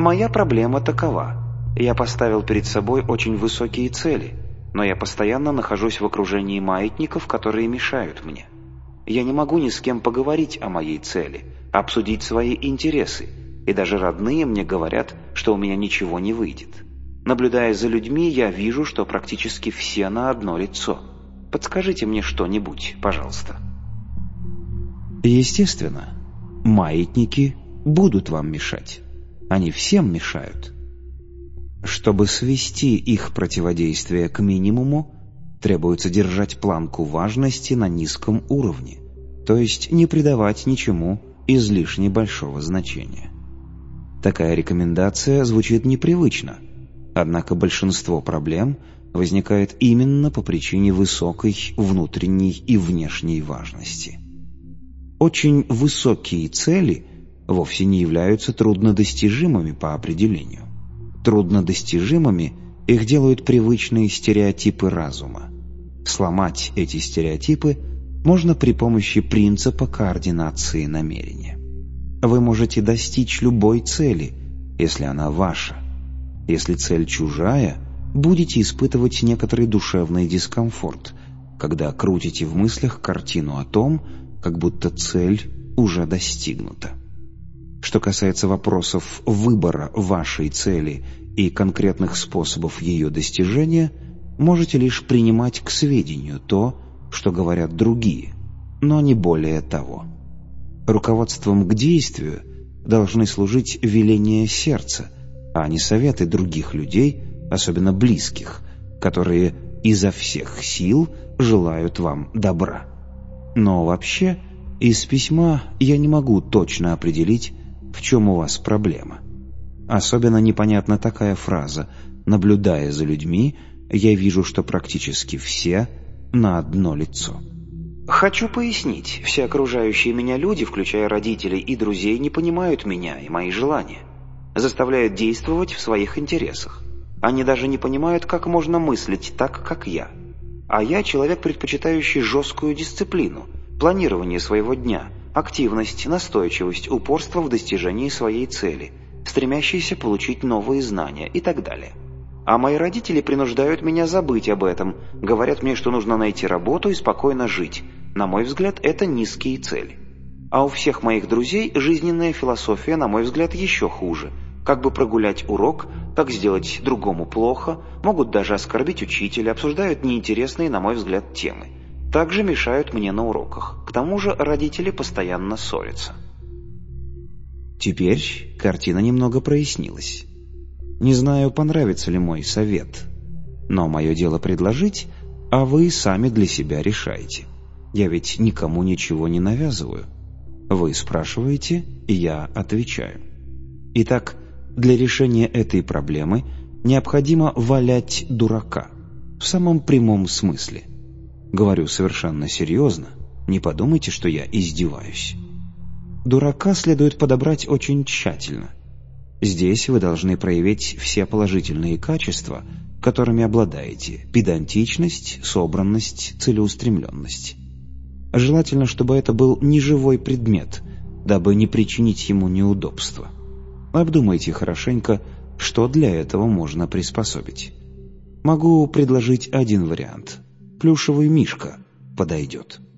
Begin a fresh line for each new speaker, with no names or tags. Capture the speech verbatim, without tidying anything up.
Моя проблема такова. Я поставил перед собой очень высокие цели, но я постоянно нахожусь в окружении маятников, которые мешают мне. Я не могу ни с кем поговорить о моей цели, обсудить свои интересы, и даже родные мне говорят, что у меня ничего не выйдет. Наблюдая за людьми, я вижу, что практически все на одно лицо. Подскажите мне что-нибудь, пожалуйста.
Естественно, маятники будут вам мешать. Они всем мешают. Чтобы свести их противодействие к минимуму, требуется держать планку важности на низком уровне, то есть не придавать ничему излишне большого значения. Такая рекомендация звучит непривычно, однако большинство проблем возникает именно по причине высокой внутренней и внешней важности. Очень высокие цели вовсе не являются труднодостижимыми по определению. Труднодостижимыми их делают привычные стереотипы разума. Сломать эти стереотипы можно при помощи принципа координации намерения. Вы можете достичь любой цели, если она ваша. Если цель чужая, будете испытывать некоторый душевный дискомфорт, когда крутите в мыслях картину о том, как будто цель уже достигнута. Что касается вопросов выбора вашей цели и конкретных способов ее достижения, можете лишь принимать к сведению то, что говорят другие, но не более того. Руководством к действию должны служить веления сердца, а не советы других людей, особенно близких, которые изо всех сил желают вам добра. Но вообще, из письма я не могу точно определить, в чем у вас проблема. Особенно непонятна такая фраза: «Наблюдая за людьми, я вижу, что практически все на одно лицо».
Хочу пояснить, все окружающие меня люди, включая родителей и друзей, не понимают меня и мои желания, заставляют действовать в своих интересах. Они даже не понимают, как можно мыслить так, как я. А я человек, предпочитающий жесткую дисциплину, планирование своего дня, активность, настойчивость, упорство в достижении своей цели, стремящийся получить новые знания и так далее. А мои родители принуждают меня забыть об этом, говорят мне, что нужно найти работу и спокойно жить. На мой взгляд, это низкие цели. А у всех моих друзей жизненная философия, на мой взгляд, еще хуже. Как бы прогулять урок, как сделать другому плохо, могут даже оскорбить учителя, обсуждают неинтересные, на мой взгляд, темы. Также мешают мне на уроках. К тому же родители постоянно ссорятся.
Теперь картина немного прояснилась. Не знаю, понравится ли мой совет, но мое дело предложить, а вы сами для себя решаете. Я ведь никому ничего не навязываю. Вы спрашиваете, и я отвечаю. Итак, для решения этой проблемы необходимо валять дурака, в самом прямом смысле. Говорю совершенно серьезно, не подумайте, что я издеваюсь. Дурака следует подобрать очень тщательно. Здесь вы должны проявить все положительные качества, которыми обладаете: педантичность, собранность, целеустремленность. Желательно, чтобы это был неживой предмет, дабы не причинить ему неудобства. Обдумайте хорошенько, что для этого можно приспособить. Могу предложить один вариант. Плюшевый мишка подойдет.